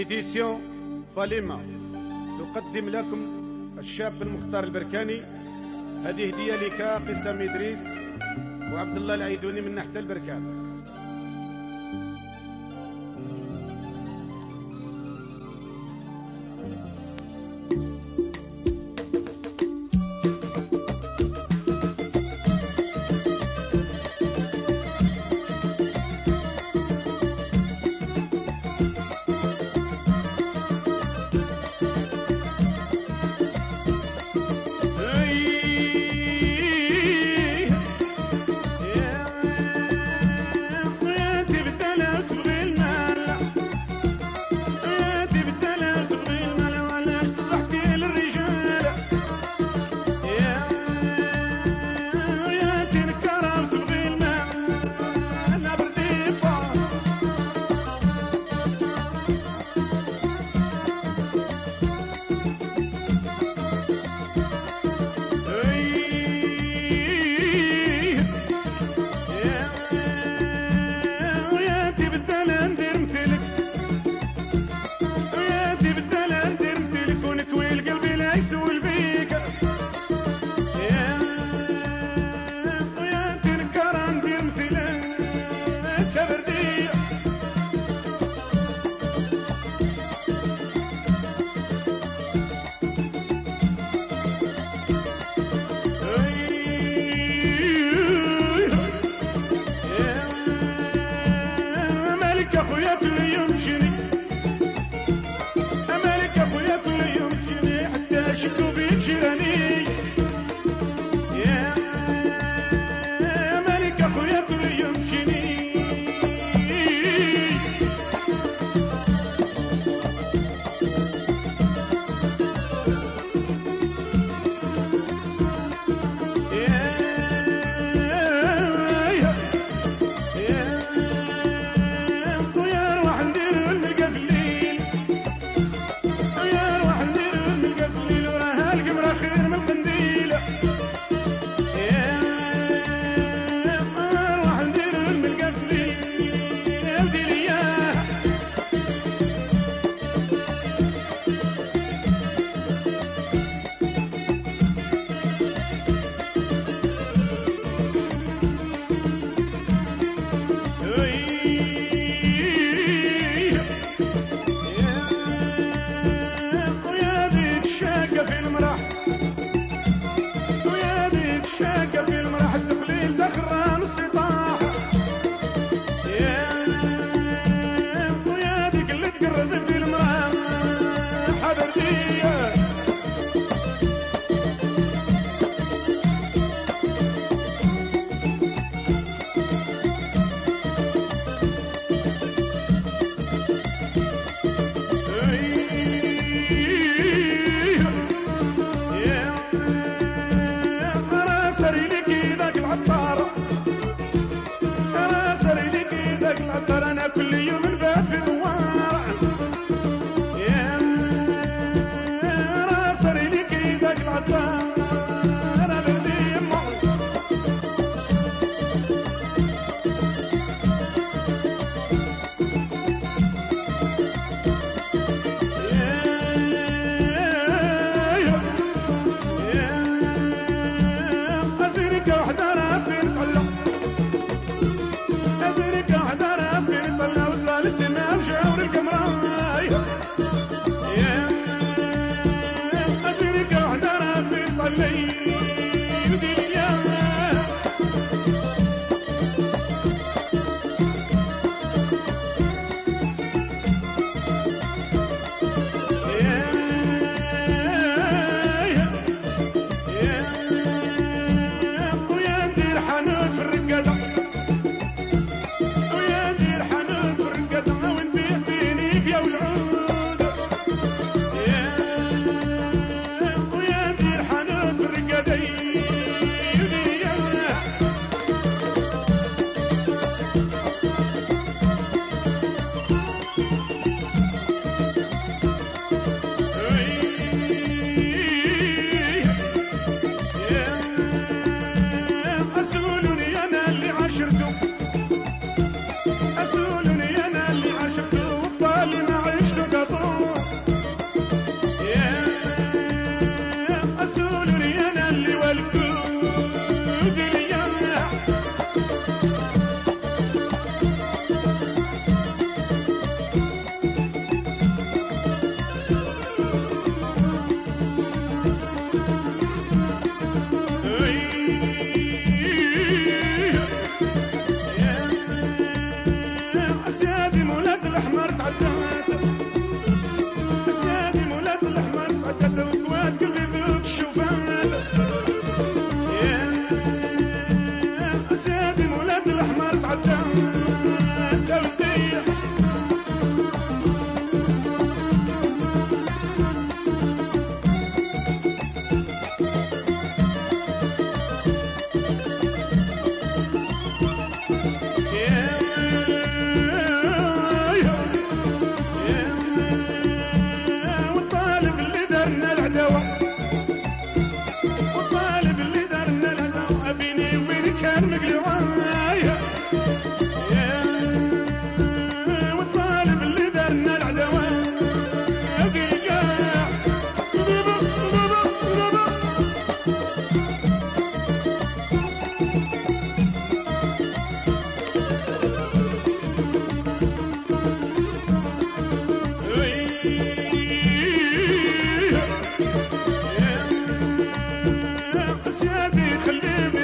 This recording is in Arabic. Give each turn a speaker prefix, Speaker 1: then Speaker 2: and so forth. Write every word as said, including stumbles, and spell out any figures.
Speaker 1: إديسيون باليما تقدم لكم الشاب المختار البركاني. هذه هدية لك قسام إدريس وعبد الله العيدوني من ناحية البركان. شكو بيك جيراني يا مالك اخويا كل يوم تجيني يا يا يا خويا روح ندير الملقا في الليل يا روح ندير الملقا في الليل القمرة خير من القنديل يا روح ندير الملقا في الليل يا ودي لياه ويا ذيك الشاقة في المرح ويا ذيك الشاقة في المرح التقليل دخران السطاح يا ويا ذيك اللي تقرد في المرح حبرتي أنا كل يوم نبات في دوار يا راسري لك إيدك العطار أنا بردي يمه يا يا أزيرك وحدة رافين طلع أزيرك وحدة رافين طلع وطلع للسماء وجاور القمراي يا أزيرك وحدة رافين طلع ودي ليا يا يا ويا أسيادي مولاد الأحمر تعدات أسيادي مولاد الأحمر تعدات وكوات قلبي ذوق الشوفات أسيادي مولاد الأحمر تعدات توديع كان مقلوعايا والطالب اللي دارنا العدوى قلقاع أسيادي خليني